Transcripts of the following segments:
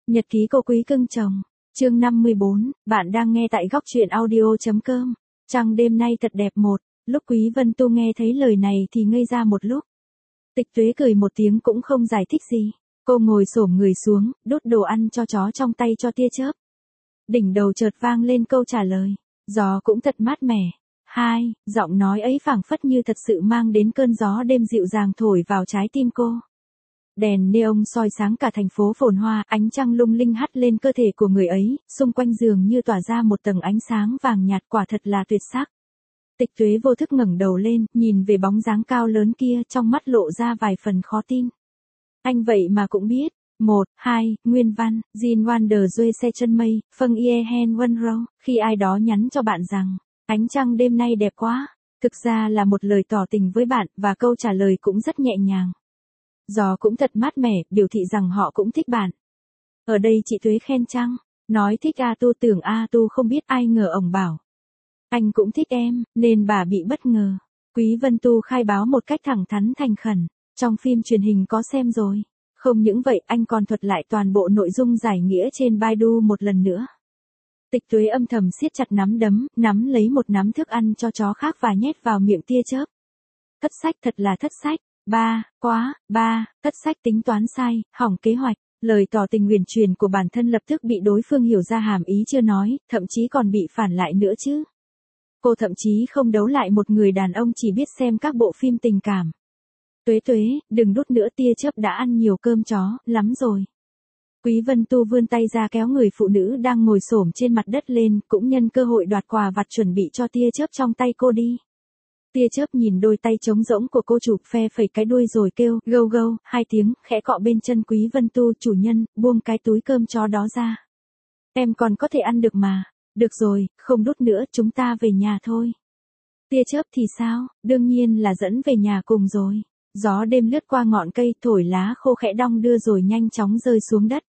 Nhật ký cô quý cưng chồng. Chương 54, bạn đang nghe tại góc truyện audio.com. Trăng đêm nay thật đẹp một. Lúc Quý Vân Tu nghe thấy lời này thì ngây ra một lúc. Tịch Tuế cười một tiếng cũng không giải thích gì. Cô ngồi xổm người xuống, đút đồ ăn cho chó trong tay cho tia chớp. Đỉnh đầu chợt vang lên câu trả lời. Gió cũng thật mát mẻ. Hai, giọng nói ấy phảng phất như thật sự mang đến cơn gió đêm dịu dàng thổi vào trái tim cô. Đèn neon soi sáng cả thành phố phồn hoa, ánh trăng lung linh hắt lên cơ thể của người ấy, xung quanh giường như tỏa ra một tầng ánh sáng vàng nhạt, quả thật là tuyệt sắc. Tịch Tuế vô thức ngẩng đầu lên, nhìn về bóng dáng cao lớn kia, trong mắt lộ ra vài phần khó tin. Anh vậy mà cũng biết. 1, 2, nguyên văn, Jin Wander Duy xe chân mây, Phân Ye Hen Wonro, khi ai đó nhắn cho bạn rằng, ánh trăng đêm nay đẹp quá, thực ra là một lời tỏ tình với bạn, và câu trả lời cũng rất nhẹ nhàng. Gió cũng thật mát mẻ, biểu thị rằng họ cũng thích bạn. Ở đây chị Tuế khen trăng, nói thích A Tu, tưởng A Tu không biết, ai ngờ ổng bảo. Anh cũng thích em, nên bà bị bất ngờ. Quý Vân Tu khai báo một cách thẳng thắn thành khẩn, trong phim truyền hình có xem rồi. Không những vậy, anh còn thuật lại toàn bộ nội dung giải nghĩa trên Baidu một lần nữa. Tịch Tuế âm thầm siết chặt nắm đấm, nắm lấy một nắm thức ăn cho chó khác và nhét vào miệng tia chớp. Thất sách, thật là thất sách. Thất sách tính toán sai, hỏng kế hoạch. Lời tỏ tình nguyền truyền của bản thân lập tức bị đối phương hiểu ra hàm ý chưa nói, thậm chí còn bị phản lại nữa chứ. Cô thậm chí không đấu lại một người đàn ông chỉ biết xem các bộ phim tình cảm. Tuế Tuế, đừng đút nữa, tia chớp đã ăn nhiều cơm chó, lắm rồi. Quý Vân Tu vươn tay ra kéo người phụ nữ đang ngồi xổm trên mặt đất lên, cũng nhân cơ hội đoạt quà vặt chuẩn bị cho tia chớp trong tay cô đi. Tia chớp nhìn đôi tay trống rỗng của cô chủ, phe phẩy cái đuôi rồi kêu, gâu gâu, hai tiếng, khẽ cọ bên chân Quý Vân Tu. Chủ nhân, buông cái túi cơm chó đó ra. Em còn có thể ăn được mà. Được rồi, không đút nữa, chúng ta về nhà thôi. Tia chớp thì sao, đương nhiên là dẫn về nhà cùng rồi. Gió đêm lướt qua ngọn cây, thổi lá khô khẽ đong đưa rồi nhanh chóng rơi xuống đất.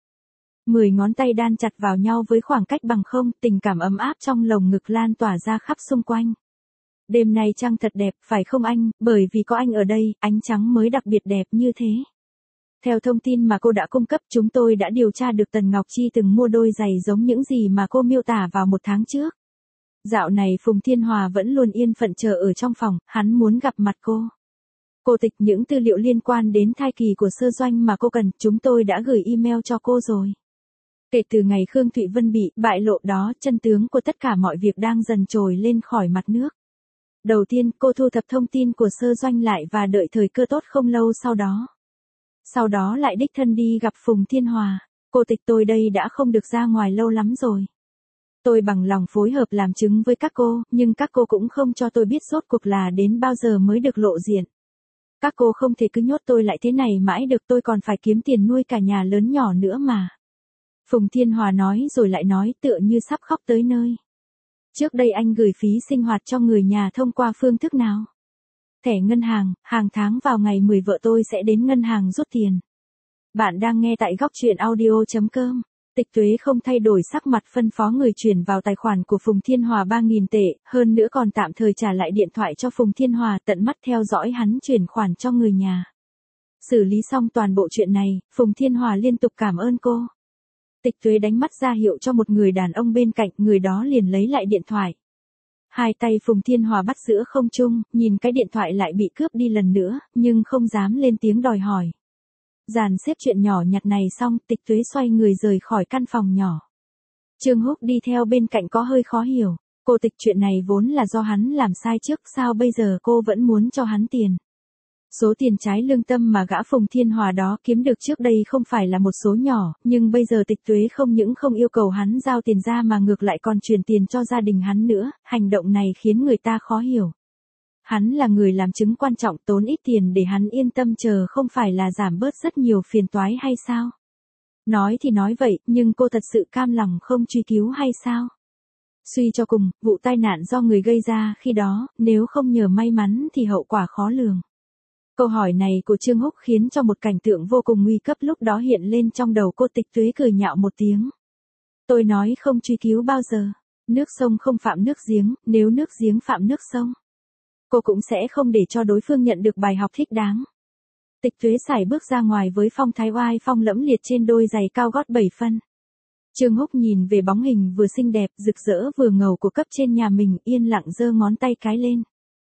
10 ngón tay đan chặt vào nhau với khoảng cách bằng không, tình cảm ấm áp trong lồng ngực lan tỏa ra khắp xung quanh. Đêm nay trăng thật đẹp, phải không anh, bởi vì có anh ở đây, ánh trắng mới đặc biệt đẹp như thế. Theo thông tin mà cô đã cung cấp, chúng tôi đã điều tra được Tần Ngọc Chi từng mua đôi giày giống những gì mà cô miêu tả vào 1 tháng trước. Dạo này Phùng Thiên Hòa vẫn luôn yên phận chờ ở trong phòng, hắn muốn gặp mặt cô. Cô Tịch, những tư liệu liên quan đến thai kỳ của Sơ Doanh mà cô cần, chúng tôi đã gửi email cho cô rồi. Kể từ ngày Khương Thụy Vân bị bại lộ đó, chân tướng của tất cả mọi việc đang dần trồi lên khỏi mặt nước. Đầu tiên, cô thu thập thông tin của Sơ Doanh lại và đợi thời cơ tốt không lâu sau đó. Sau đó lại đích thân đi gặp Phùng Thiên Hòa. Cô Tịch, tôi đây đã không được ra ngoài lâu lắm rồi. Tôi bằng lòng phối hợp làm chứng với các cô, nhưng các cô cũng không cho tôi biết rốt cuộc là đến bao giờ mới được lộ diện. Các cô không thể cứ nhốt tôi lại thế này mãi được, tôi còn phải kiếm tiền nuôi cả nhà lớn nhỏ nữa mà. Phùng Thiên Hòa nói rồi lại nói, tựa như sắp khóc tới nơi. Trước đây anh gửi phí sinh hoạt cho người nhà thông qua phương thức nào? Thẻ ngân hàng, hàng tháng vào ngày 10 vợ tôi sẽ đến ngân hàng rút tiền. Bạn đang nghe tại góc truyện audio.com. Tịch Tuế không thay đổi sắc mặt, phân phó người chuyển vào tài khoản của Phùng Thiên Hòa 3.000 tệ, hơn nữa còn tạm thời trả lại điện thoại cho Phùng Thiên Hòa, tận mắt theo dõi hắn chuyển khoản cho người nhà. Xử lý xong toàn bộ chuyện này, Phùng Thiên Hòa liên tục cảm ơn cô. Tịch Tuế đánh mắt ra hiệu cho một người đàn ông bên cạnh, người đó liền lấy lại điện thoại. Hai tay Phùng Thiên Hòa bắt giữa không trung, nhìn cái điện thoại lại bị cướp đi lần nữa, nhưng không dám lên tiếng đòi hỏi. Dàn xếp chuyện nhỏ nhặt này xong, Tịch Tuế xoay người rời khỏi căn phòng nhỏ. Trương Húc đi theo bên cạnh có hơi khó hiểu. Cô Tịch, chuyện này vốn là do hắn làm sai trước, sao bây giờ cô vẫn muốn cho hắn tiền? Số tiền trái lương tâm mà gã Phùng Thiên Hòa đó kiếm được trước đây không phải là một số nhỏ, nhưng bây giờ Tịch Tuế không những không yêu cầu hắn giao tiền ra mà ngược lại còn chuyển tiền cho gia đình hắn nữa, hành động này khiến người ta khó hiểu. Hắn là người làm chứng quan trọng, tốn ít tiền để hắn yên tâm chờ không phải là giảm bớt rất nhiều phiền toái hay sao? Nói thì nói vậy, nhưng cô thật sự cam lòng không truy cứu hay sao? Suy cho cùng, vụ tai nạn do người gây ra khi đó, nếu không nhờ may mắn thì hậu quả khó lường. Câu hỏi này của Trương Húc khiến cho một cảnh tượng vô cùng nguy cấp lúc đó hiện lên trong đầu cô. Tịch Tuế cười nhạo một tiếng. Tôi nói không truy cứu bao giờ. Nước sông không phạm nước giếng, nếu nước giếng phạm nước sông, cô cũng sẽ không để cho đối phương nhận được bài học thích đáng. Tịch Tuế sải bước ra ngoài với phong thái oai phong lẫm liệt trên đôi giày cao gót 7 phân. Trương Húc nhìn về bóng hình vừa xinh đẹp, rực rỡ vừa ngầu của cấp trên nhà mình, yên lặng giơ ngón tay cái lên.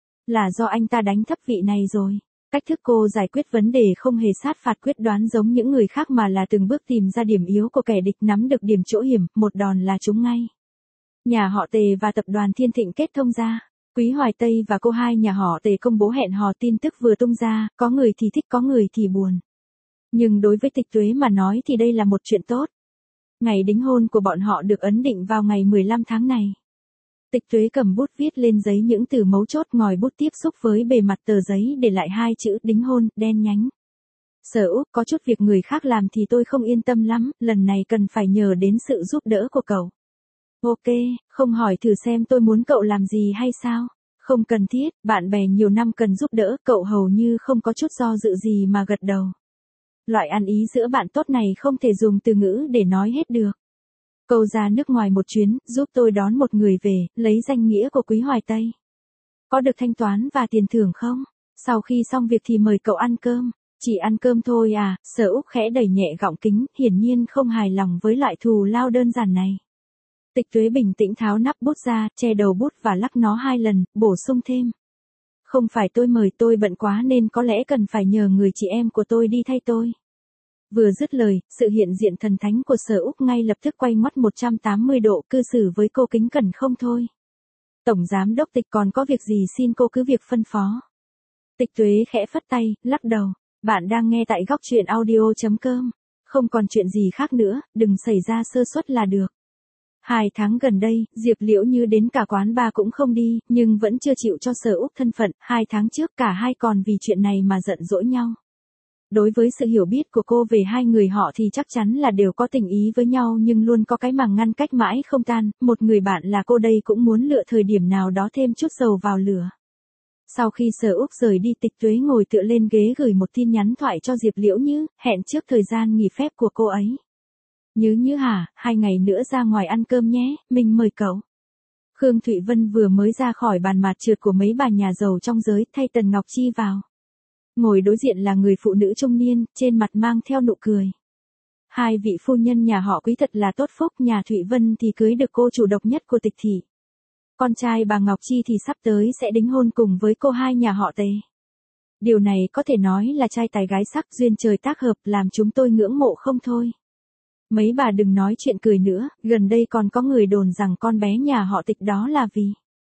Là do anh ta đánh thấp vị này rồi. Cách thức cô giải quyết vấn đề không hề sát phạt quyết đoán giống những người khác mà là từng bước tìm ra điểm yếu của kẻ địch, nắm được điểm chỗ hiểm, một đòn là trúng ngay. Nhà họ Tề và tập đoàn Thiên Thịnh kết thông ra. Quý Hoài Tây và cô hai nhà họ Tề công bố hẹn hò, tin tức vừa tung ra, có người thì thích có người thì buồn. Nhưng đối với Tịch Tuế mà nói thì đây là một chuyện tốt. Ngày đính hôn của bọn họ được ấn định vào ngày 15 tháng này. Tịch Tuế cầm bút viết lên giấy những từ mấu chốt, ngòi bút tiếp xúc với bề mặt tờ giấy để lại hai chữ đính hôn, đen nhánh. Sở Úc, có chút việc người khác làm thì tôi không yên tâm lắm, lần này cần phải nhờ đến sự giúp đỡ của cậu. Ok, không hỏi thử xem tôi muốn cậu làm gì hay sao? Không cần thiết, bạn bè nhiều năm cần giúp đỡ, cậu hầu như không có chút do dự gì mà gật đầu. Loại ăn ý giữa bạn tốt này không thể dùng từ ngữ để nói hết được. Cậu ra nước ngoài một chuyến, giúp tôi đón một người về, lấy danh nghĩa của Quý Hoài Tây. Có được thanh toán và tiền thưởng không? Sau khi xong việc thì mời cậu ăn cơm. Chỉ ăn cơm thôi à? Sở Úc khẽ đẩy nhẹ gọng kính, hiển nhiên không hài lòng với loại thù lao đơn giản này. Tịch Tuế bình tĩnh tháo nắp bút ra, che đầu bút và lắc nó 2 lần, bổ sung thêm. Không phải tôi mời, tôi bận quá nên có lẽ cần phải nhờ người chị em của tôi đi thay tôi. Vừa dứt lời, sự hiện diện thần thánh của Sở Úc ngay lập tức quay ngoắt 180 độ, cư xử với cô kính cẩn không thôi. Tổng giám đốc Tịch, còn có việc gì xin cô cứ việc phân phó. Tịch Tuế khẽ phất tay, lắc đầu. Bạn đang nghe tại góc truyện audio.com. Không còn chuyện gì khác nữa, đừng xảy ra sơ suất là được. 2 tháng gần đây, Diệp Liễu Như đến cả quán bar cũng không đi, nhưng vẫn chưa chịu cho Sở Úc thân phận. 2 tháng trước cả hai còn vì chuyện này mà giận dỗi nhau. Đối với sự hiểu biết của cô về hai người họ thì chắc chắn là đều có tình ý với nhau, nhưng luôn có cái màng ngăn cách mãi không tan. Một người bạn là cô đây cũng muốn lựa thời điểm nào đó thêm chút dầu vào lửa. Sau khi Sở Úc rời đi, Tịch Tuế ngồi tựa lên ghế gửi một tin nhắn thoại cho Diệp Liễu Như, hẹn trước thời gian nghỉ phép của cô ấy. Như hả, 2 ngày nữa ra ngoài ăn cơm nhé, mình mời cậu. Khương Thụy Vân vừa mới ra khỏi bàn mạt trượt của mấy bà nhà giàu trong giới, thay Tần Ngọc Chi vào. Ngồi đối diện là người phụ nữ trung niên, trên mặt mang theo nụ cười. Hai vị phu nhân nhà họ Quý thật là tốt phúc, nhà Thụy Vân thì cưới được cô chủ độc nhất của Tịch thị. Con trai bà Ngọc Chi thì sắp tới sẽ đính hôn cùng với cô hai nhà họ Tề. Điều này có thể nói là trai tài gái sắc, duyên trời tác hợp, làm chúng tôi ngưỡng mộ không thôi. Mấy bà đừng nói chuyện cười nữa, gần đây còn có người đồn rằng con bé nhà họ Tịch đó là vì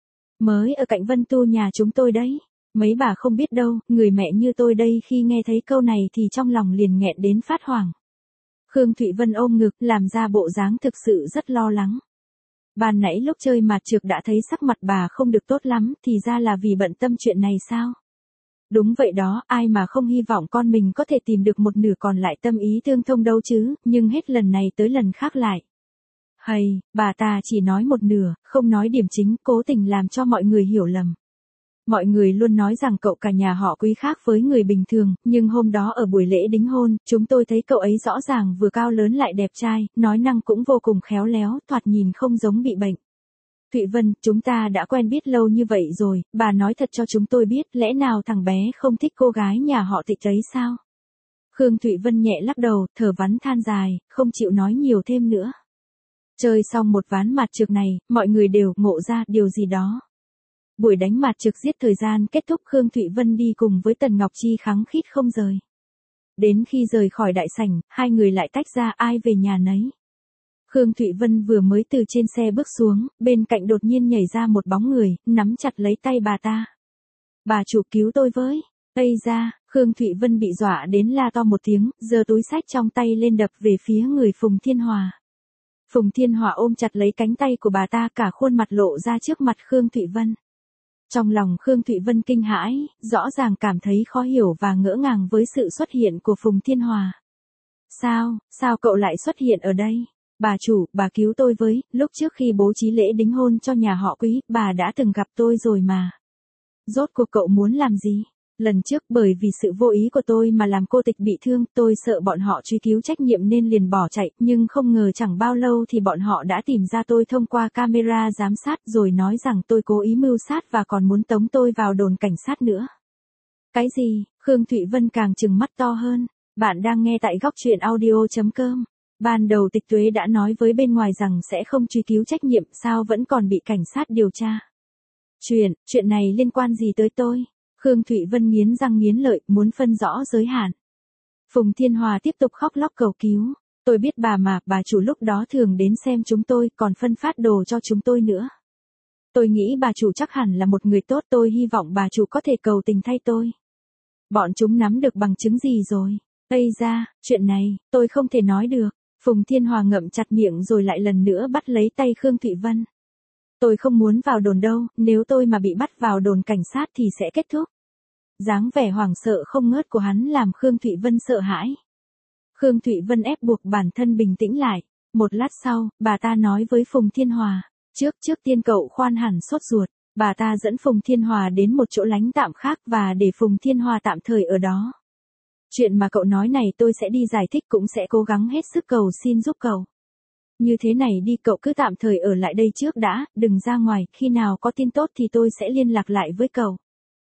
mới ở cạnh Vân Tu nhà chúng tôi đấy. Mấy bà không biết đâu, người mẹ như tôi đây khi nghe thấy câu này thì trong lòng liền nghẹn đến phát hoảng. Khương Thụy Vân ôm ngực, làm ra bộ dáng thực sự rất lo lắng. Ban nãy lúc chơi mạt trược đã thấy sắc mặt bà không được tốt lắm, thì ra là vì bận tâm chuyện này sao? Đúng vậy đó, ai mà không hy vọng con mình có thể tìm được một nửa còn lại tâm ý tương thông đâu chứ, nhưng hết lần này tới lần khác lại. Hay, bà ta chỉ nói một nửa, không nói điểm chính, cố tình làm cho mọi người hiểu lầm. Mọi người luôn nói rằng cậu cả nhà họ Quý khác với người bình thường, nhưng hôm đó ở buổi lễ đính hôn, chúng tôi thấy cậu ấy rõ ràng vừa cao lớn lại đẹp trai, nói năng cũng vô cùng khéo léo, thoạt nhìn không giống bị bệnh. Thụy Vân, chúng ta đã quen biết lâu như vậy rồi, bà nói thật cho chúng tôi biết, lẽ nào thằng bé không thích cô gái nhà họ Tịch ấy sao? Khương Thụy Vân nhẹ lắc đầu, thở vắn than dài, không chịu nói nhiều thêm nữa. Chơi xong một ván mạt trược này, mọi người đều ngộ ra điều gì đó. Buổi đánh mạt trược giết thời gian kết thúc, Khương Thụy Vân đi cùng với Tần Ngọc Chi khăng khít không rời. Đến khi rời khỏi đại sảnh, hai người lại tách ra, ai về nhà nấy. Khương Thụy Vân vừa mới từ trên xe bước xuống, bên cạnh đột nhiên nhảy ra một bóng người, nắm chặt lấy tay bà ta. Bà chủ cứu tôi với. Ây ra, Khương Thụy Vân bị dọa đến la to một tiếng, giơ túi xách trong tay lên đập về phía người Phùng Thiên Hòa. Phùng Thiên Hòa ôm chặt lấy cánh tay của bà ta, cả khuôn mặt lộ ra trước mặt Khương Thụy Vân. Trong lòng Khương Thụy Vân kinh hãi, rõ ràng cảm thấy khó hiểu và ngỡ ngàng với sự xuất hiện của Phùng Thiên Hòa. Sao cậu lại xuất hiện ở đây? Bà chủ, bà cứu tôi với, lúc trước khi bố trí lễ đính hôn cho nhà họ Quý, bà đã từng gặp tôi rồi mà. Rốt cuộc cậu muốn làm gì? Lần trước bởi vì sự vô ý của tôi mà làm cô Tịch bị thương, tôi sợ bọn họ truy cứu trách nhiệm nên liền bỏ chạy, nhưng không ngờ chẳng bao lâu thì bọn họ đã tìm ra tôi thông qua camera giám sát rồi nói rằng tôi cố ý mưu sát và còn muốn tống tôi vào đồn cảnh sát nữa. Cái gì? Khương Thụy Vân càng trừng mắt to hơn. Bạn đang nghe tại góc truyện audio.com. Ban đầu Tịch Tuế đã nói với bên ngoài rằng sẽ không truy cứu trách nhiệm, sao vẫn còn bị cảnh sát điều tra. Chuyện này liên quan gì tới tôi? Khương Thụy Vân nghiến răng nghiến lợi, muốn phân rõ giới hạn. Phùng Thiên Hòa tiếp tục khóc lóc cầu cứu. Tôi biết bà mà, bà chủ lúc đó thường đến xem chúng tôi, còn phân phát đồ cho chúng tôi nữa. Tôi nghĩ bà chủ chắc hẳn là một người tốt, tôi hy vọng bà chủ có thể cầu tình thay tôi. Bọn chúng nắm được bằng chứng gì rồi? Ây ra, chuyện này, tôi không thể nói được. Phùng Thiên Hòa ngậm chặt miệng rồi lại lần nữa bắt lấy tay Khương Thụy Vân. Tôi không muốn vào đồn đâu, nếu tôi mà bị bắt vào đồn cảnh sát thì sẽ kết thúc. Dáng vẻ hoảng sợ không ngớt của hắn làm Khương Thụy Vân sợ hãi. Khương Thụy Vân ép buộc bản thân bình tĩnh lại. Một lát sau, bà ta nói với Phùng Thiên Hòa. Trước tiên cậu khoan hẳn sốt ruột. Bà ta dẫn Phùng Thiên Hòa đến một chỗ lánh tạm khác và để Phùng Thiên Hòa tạm thời ở đó. Chuyện mà cậu nói này tôi sẽ đi giải thích, cũng sẽ cố gắng hết sức cầu xin giúp cậu. Như thế này đi, cậu cứ tạm thời ở lại đây trước đã, đừng ra ngoài, khi nào có tin tốt thì tôi sẽ liên lạc lại với cậu.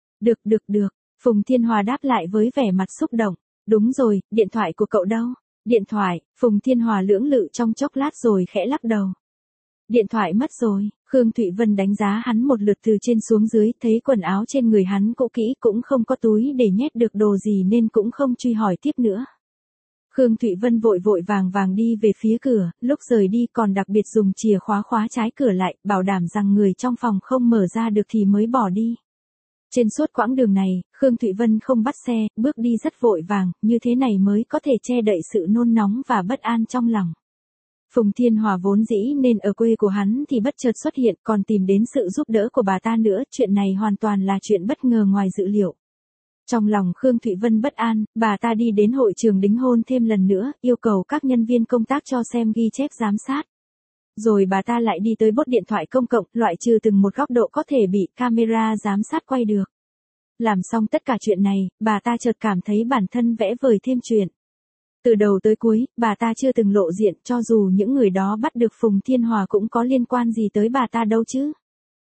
Được. Phùng Thiên Hòa đáp lại với vẻ mặt xúc động. Đúng rồi, điện thoại của cậu đâu? Điện thoại, Phùng Thiên Hòa lưỡng lự trong chốc lát rồi khẽ lắc đầu. Điện thoại mất rồi. Khương Thụy Vân đánh giá hắn một lượt từ trên xuống dưới, thấy quần áo trên người hắn cũ kỹ, cũng không có túi để nhét được đồ gì nên cũng không truy hỏi tiếp nữa. Khương Thụy Vân vội vàng đi về phía cửa, lúc rời đi còn đặc biệt dùng chìa khóa khóa trái cửa lại, bảo đảm rằng người trong phòng không mở ra được thì mới bỏ đi. Trên suốt quãng đường này, Khương Thụy Vân không bắt xe, bước đi rất vội vàng, như thế này mới có thể che đậy sự nôn nóng và bất an trong lòng. Phùng Thiên Hòa vốn dĩ nên ở quê của hắn thì bất chợt xuất hiện, còn tìm đến sự giúp đỡ của bà ta nữa, chuyện này hoàn toàn là chuyện bất ngờ ngoài dự liệu. Trong lòng Khương Thụy Vân bất an, bà ta đi đến hội trường đính hôn thêm lần nữa, yêu cầu các nhân viên công tác cho xem ghi chép giám sát. Rồi bà ta lại đi tới bốt điện thoại công cộng, loại trừ từng một góc độ có thể bị camera giám sát quay được. Làm xong tất cả chuyện này, bà ta chợt cảm thấy bản thân vẽ vời thêm chuyện. Từ đầu tới cuối, bà ta chưa từng lộ diện, cho dù những người đó bắt được Phùng Thiên Hòa cũng có liên quan gì tới bà ta đâu chứ.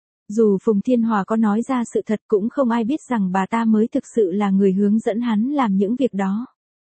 Dù Phùng Thiên Hòa có nói ra sự thật cũng không ai biết rằng bà ta mới thực sự là người hướng dẫn hắn làm những việc đó.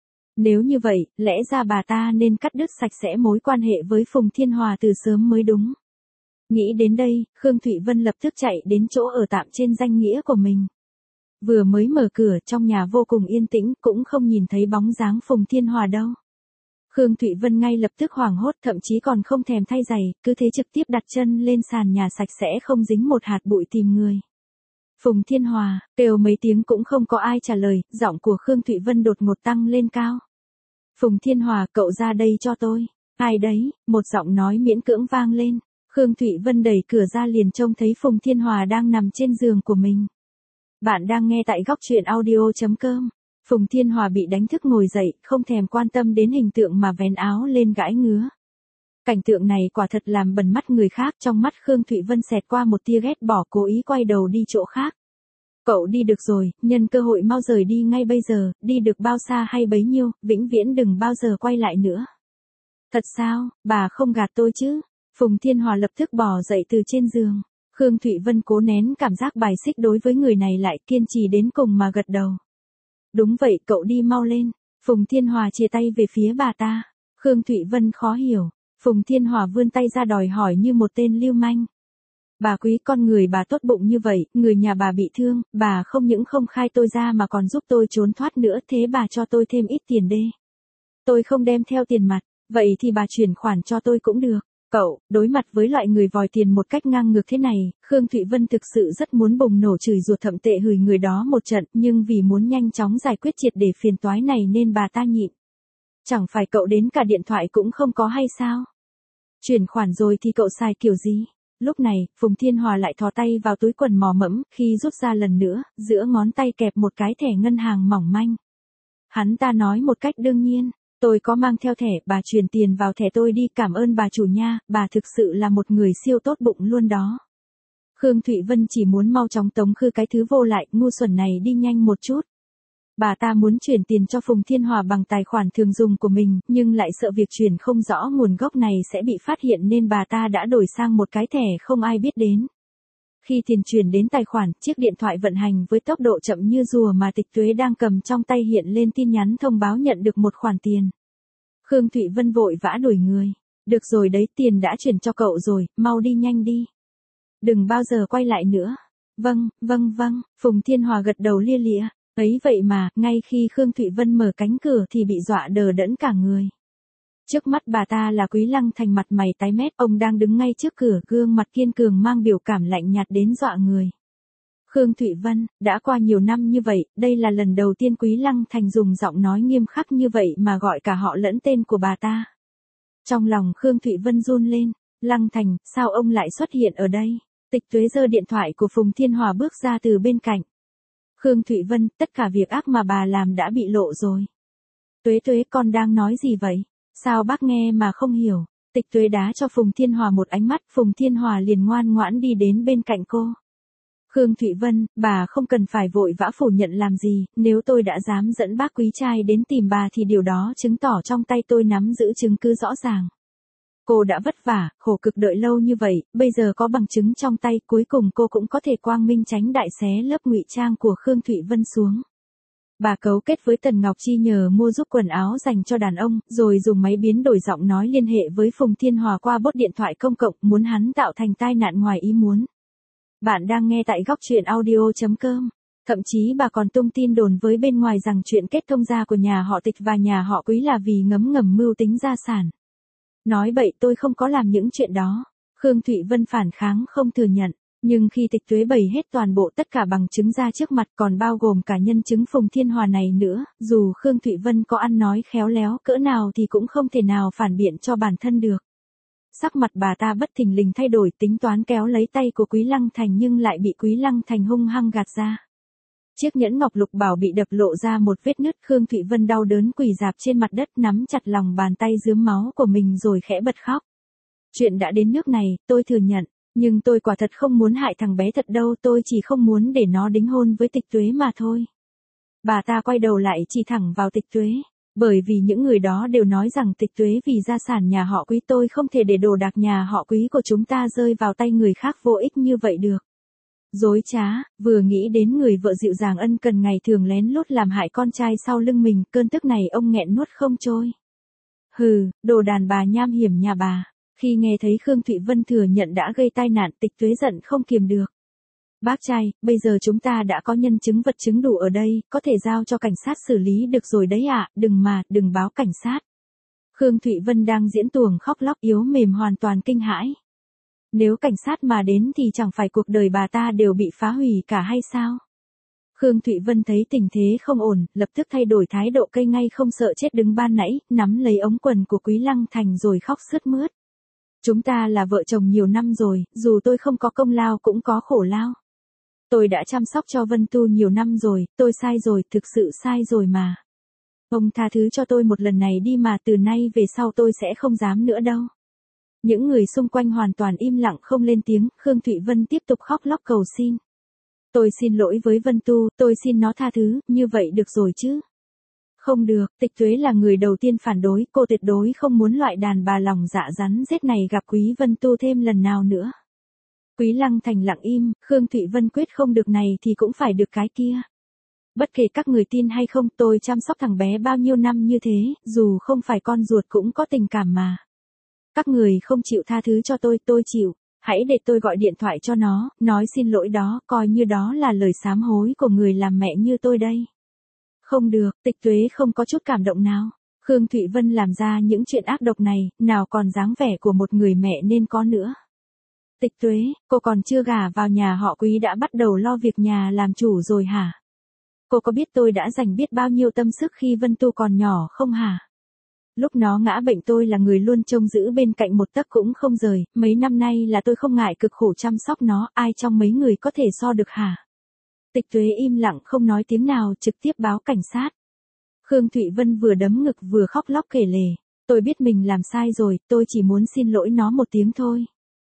Nếu như vậy, lẽ ra bà ta nên cắt đứt sạch sẽ mối quan hệ với Phùng Thiên Hòa từ sớm mới đúng. Nghĩ đến đây, Khương Thụy Vân lập tức chạy đến chỗ ở tạm trên danh nghĩa của mình. Vừa mới mở cửa, trong nhà vô cùng yên tĩnh, cũng không nhìn thấy bóng dáng Phùng Thiên Hòa đâu. Khương Thụy Vân ngay lập tức hoảng hốt, thậm chí còn không thèm thay giày, cứ thế trực tiếp đặt chân lên sàn nhà sạch sẽ không dính một hạt bụi tìm người. Phùng Thiên Hòa, kêu mấy tiếng cũng không có ai trả lời, giọng của Khương Thụy Vân đột ngột tăng lên cao. Phùng Thiên Hòa, cậu ra đây cho tôi. Ai đấy? Một giọng nói miễn cưỡng vang lên. Khương Thụy Vân đẩy cửa ra liền trông thấy Phùng Thiên Hòa đang nằm trên giường của mình. Bạn đang nghe tại góc truyện audio.com. Phùng Thiên Hòa bị đánh thức ngồi dậy, không thèm quan tâm đến hình tượng mà vén áo lên gãi ngứa. Cảnh tượng này quả thật làm bần mắt người khác, trong mắt Khương Thụy Vân xẹt qua một tia ghét bỏ, cố ý quay đầu đi chỗ khác. Cậu đi được rồi, nhân cơ hội mau rời đi ngay bây giờ, đi được bao xa hay bấy nhiêu, vĩnh viễn đừng bao giờ quay lại nữa. Thật sao, bà không gạt tôi chứ? Phùng Thiên Hòa lập tức bò dậy từ trên giường. Khương Thụy Vân cố nén cảm giác bài xích đối với người này lại kiên trì đến cùng mà gật đầu. Đúng vậy, cậu đi mau lên. Phùng Thiên Hòa chia tay về phía bà ta. Khương Thụy Vân khó hiểu. Phùng Thiên Hòa vươn tay ra đòi hỏi như một tên lưu manh. Bà quý, con người bà tốt bụng như vậy, người nhà bà bị thương, bà không những không khai tôi ra mà còn giúp tôi trốn thoát nữa, thế bà cho tôi thêm ít tiền đê. Tôi không đem theo tiền mặt, vậy thì bà chuyển khoản cho tôi cũng được. Cậu, đối mặt với loại người vòi tiền một cách ngang ngược thế này, Khương Thụy Vân thực sự rất muốn bùng nổ chửi ruột thậm tệ hửi người đó một trận, nhưng vì muốn nhanh chóng giải quyết triệt để phiền toái này nên bà ta nhịn. Chẳng phải cậu đến cả điện thoại cũng không có hay sao? Chuyển khoản rồi thì cậu xài kiểu gì? Lúc này, Phùng Thiên Hòa lại thò tay vào túi quần mò mẫm, khi rút ra lần nữa, giữa ngón tay kẹp một cái thẻ ngân hàng mỏng manh. Hắn ta nói một cách đương nhiên. Tôi có mang theo thẻ, bà chuyển tiền vào thẻ tôi đi, cảm ơn bà chủ nha, bà thực sự là một người siêu tốt bụng luôn đó. Khương Thụy Vân chỉ muốn mau chóng tống khứ cái thứ vô lại, ngu xuẩn này đi nhanh một chút. Bà ta muốn chuyển tiền cho Phùng Thiên Hòa bằng tài khoản thường dùng của mình, nhưng lại sợ việc chuyển không rõ nguồn gốc này sẽ bị phát hiện nên bà ta đã đổi sang một cái thẻ không ai biết đến. Khi tiền chuyển đến tài khoản, chiếc điện thoại vận hành với tốc độ chậm như rùa mà Tịch Tuế đang cầm trong tay hiện lên tin nhắn thông báo nhận được một khoản tiền. Khương Thụy Vân vội vã đuổi người. Được rồi đấy, tiền đã chuyển cho cậu rồi, mau đi nhanh đi. Đừng bao giờ quay lại nữa. Vâng, vâng vâng, Phùng Thiên Hòa gật đầu lia lịa. Ấy vậy mà, ngay khi Khương Thụy Vân mở cánh cửa thì bị dọa đờ đẫn cả người. Trước mắt bà ta là Quý Lăng Thành mặt mày tái mét, ông đang đứng ngay trước cửa, gương mặt kiên cường mang biểu cảm lạnh nhạt đến dọa người. Khương Thụy Vân, đã qua nhiều năm như vậy, đây là lần đầu tiên Quý Lăng Thành dùng giọng nói nghiêm khắc như vậy mà gọi cả họ lẫn tên của bà ta. Trong lòng Khương Thụy Vân run lên, Lăng Thành, sao ông lại xuất hiện ở đây? Tịch Tuế giơ điện thoại của Phùng Thiên Hòa bước ra từ bên cạnh. Khương Thụy Vân, tất cả việc ác mà bà làm đã bị lộ rồi. Tuế Tuế, con đang nói gì vậy? Sao bác nghe mà không hiểu? Tịch Tuế đá cho Phùng Thiên Hòa một ánh mắt, Phùng Thiên Hòa liền ngoan ngoãn đi đến bên cạnh cô. Khương Thụy Vân, bà không cần phải vội vã phủ nhận làm gì, nếu tôi đã dám dẫn bác Quý trai đến tìm bà thì điều đó chứng tỏ trong tay tôi nắm giữ chứng cứ rõ ràng. Cô đã vất vả, khổ cực đợi lâu như vậy, bây giờ có bằng chứng trong tay, cuối cùng cô cũng có thể quang minh tránh đại xé lớp ngụy trang của Khương Thụy Vân xuống. Bà cấu kết với Tần Ngọc Chi nhờ mua giúp quần áo dành cho đàn ông, rồi dùng máy biến đổi giọng nói liên hệ với Phùng Thiên Hòa qua bốt điện thoại công cộng, muốn hắn tạo thành tai nạn ngoài ý muốn. Bạn đang nghe tại góc truyện audio.com. Thậm chí bà còn tung tin đồn với bên ngoài rằng chuyện kết thông gia của nhà họ Tịch và nhà họ Quý là vì ngấm ngầm mưu tính gia sản. Nói bậy, tôi không có làm những chuyện đó. Khương Thụy Vân phản kháng không thừa nhận, nhưng khi Tịch Tuế bày hết toàn bộ tất cả bằng chứng ra trước mặt, còn bao gồm cả nhân chứng Phùng Thiên Hòa này nữa, dù Khương Thụy Vân có ăn nói khéo léo cỡ nào thì cũng không thể nào phản biện cho bản thân được. Sắc mặt bà ta bất thình lình thay đổi, tính toán kéo lấy tay của Quý Lăng Thành nhưng lại bị Quý Lăng Thành hung hăng gạt ra. Chiếc nhẫn ngọc lục bảo bị đập lộ ra một vết nứt, Khương Thụy Vân đau đớn quỳ rạp trên mặt đất, nắm chặt lòng bàn tay rướm máu của mình rồi khẽ bật khóc. Chuyện đã đến nước này, tôi thừa nhận, nhưng tôi quả thật không muốn hại thằng bé thật đâu, tôi chỉ không muốn để nó đính hôn với Tịch Tuế mà thôi. Bà ta quay đầu lại chỉ thẳng vào Tịch Tuế. Bởi vì những người đó đều nói rằng Tịch Tuế vì gia sản nhà họ Quý, tôi không thể để đồ đạc nhà họ Quý của chúng ta rơi vào tay người khác vô ích như vậy được. Dối trá, vừa nghĩ đến người vợ dịu dàng ân cần ngày thường lén lút làm hại con trai sau lưng mình, cơn tức này ông nghẹn nuốt không trôi. Hừ, đồ đàn bà nham hiểm nhà bà. Khi nghe thấy Khương Thụy Vân thừa nhận đã gây tai nạn, Tịch Tuế giận không kiềm được. Bác trai, bây giờ chúng ta đã có nhân chứng vật chứng đủ ở đây, có thể giao cho cảnh sát xử lý được rồi đấy ạ, đừng báo cảnh sát. Khương Thụy Vân đang diễn tuồng khóc lóc yếu mềm hoàn toàn kinh hãi. Nếu cảnh sát mà đến thì chẳng phải cuộc đời bà ta đều bị phá hủy cả hay sao? Khương Thụy Vân thấy tình thế không ổn, lập tức thay đổi thái độ cây ngay không sợ chết đứng ban nãy, nắm lấy ống quần của Quý Lăng Thành rồi khóc sướt mướt. Chúng ta là vợ chồng nhiều năm rồi, dù tôi không có công lao cũng có khổ lao. Tôi đã chăm sóc cho Vân Tu nhiều năm rồi, tôi sai rồi, thực sự sai rồi mà. Ông tha thứ cho tôi một lần này đi mà, từ nay về sau tôi sẽ không dám nữa đâu. Những người xung quanh hoàn toàn im lặng không lên tiếng, Khương Thụy Vân tiếp tục khóc lóc cầu xin. Tôi xin lỗi với Vân Tu, tôi xin nó tha thứ, như vậy được rồi chứ. Không được, Tịch Tuế là người đầu tiên phản đối, cô tuyệt đối không muốn loại đàn bà lòng dạ rắn rết này gặp Quý Vân Tu thêm lần nào nữa. Quý Lăng Thành lặng im, Khương Thụy Vân quyết không được này thì cũng phải được cái kia. Bất kể các người tin hay không, tôi chăm sóc thằng bé bao nhiêu năm như thế, dù không phải con ruột cũng có tình cảm mà. Các người không chịu tha thứ cho tôi chịu. Hãy để tôi gọi điện thoại cho nó, nói xin lỗi đó, coi như đó là lời sám hối của người làm mẹ như tôi đây. Không được, Tịch Tuế không có chút cảm động nào. Khương Thụy Vân làm ra những chuyện ác độc này, nào còn dáng vẻ của một người mẹ nên có nữa. Tịch Tuế, cô còn chưa gả vào nhà họ Quý đã bắt đầu lo việc nhà làm chủ rồi hả? Cô có biết tôi đã dành biết bao nhiêu tâm sức khi Vân Tu còn nhỏ không hả? Lúc nó ngã bệnh tôi là người luôn trông giữ bên cạnh một tấc cũng không rời, mấy năm nay là tôi không ngại cực khổ chăm sóc nó, ai trong mấy người có thể so được hả? Tịch Tuế im lặng không nói tiếng nào, trực tiếp báo cảnh sát. Khương Thụy Vân vừa đấm ngực vừa khóc lóc kể lể. Tôi biết mình làm sai rồi, tôi chỉ muốn xin lỗi nó một tiếng thôi.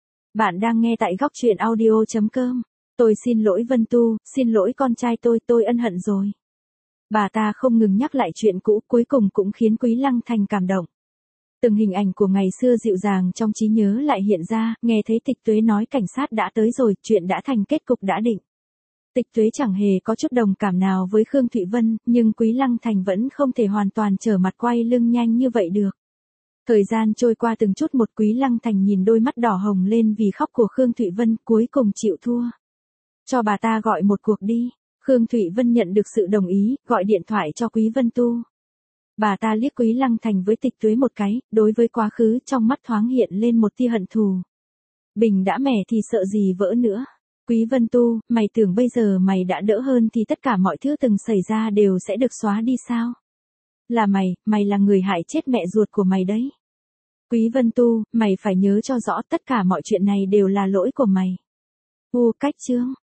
Bạn đang nghe tại góc truyện audio.com. Tôi xin lỗi Vân Tu, xin lỗi con trai tôi ân hận rồi. Bà ta không ngừng nhắc lại chuyện cũ, cuối cùng cũng khiến Quý Lăng Thành cảm động. Từng hình ảnh của ngày xưa dịu dàng trong trí nhớ lại hiện ra, nghe thấy Tịch Tuế nói cảnh sát đã tới rồi, chuyện đã thành kết cục đã định. Tịch Tuế chẳng hề có chút đồng cảm nào với Khương Thụy Vân, nhưng Quý Lăng Thành vẫn không thể hoàn toàn trở mặt quay lưng nhanh như vậy được. Thời gian trôi qua từng chút một, Quý Lăng Thành nhìn đôi mắt đỏ hồng lên vì khóc của Khương Thụy Vân, cuối cùng chịu thua. Cho bà ta gọi một cuộc đi. Khương Thụy Vân nhận được sự đồng ý, gọi điện thoại cho Quý Vân Tu. Bà ta liếc Quý Lăng Thành với Tịch Tuế một cái, đối với quá khứ trong mắt thoáng hiện lên một tia hận thù. Bình đã mẻ thì sợ gì vỡ nữa. Quý Vân Tu, mày tưởng bây giờ mày đã đỡ hơn thì tất cả mọi thứ từng xảy ra đều sẽ được xóa đi sao? Là mày là người hại chết mẹ ruột của mày đấy. Quý Vân Tu, mày phải nhớ cho rõ tất cả mọi chuyện này đều là lỗi của mày. Cách chương.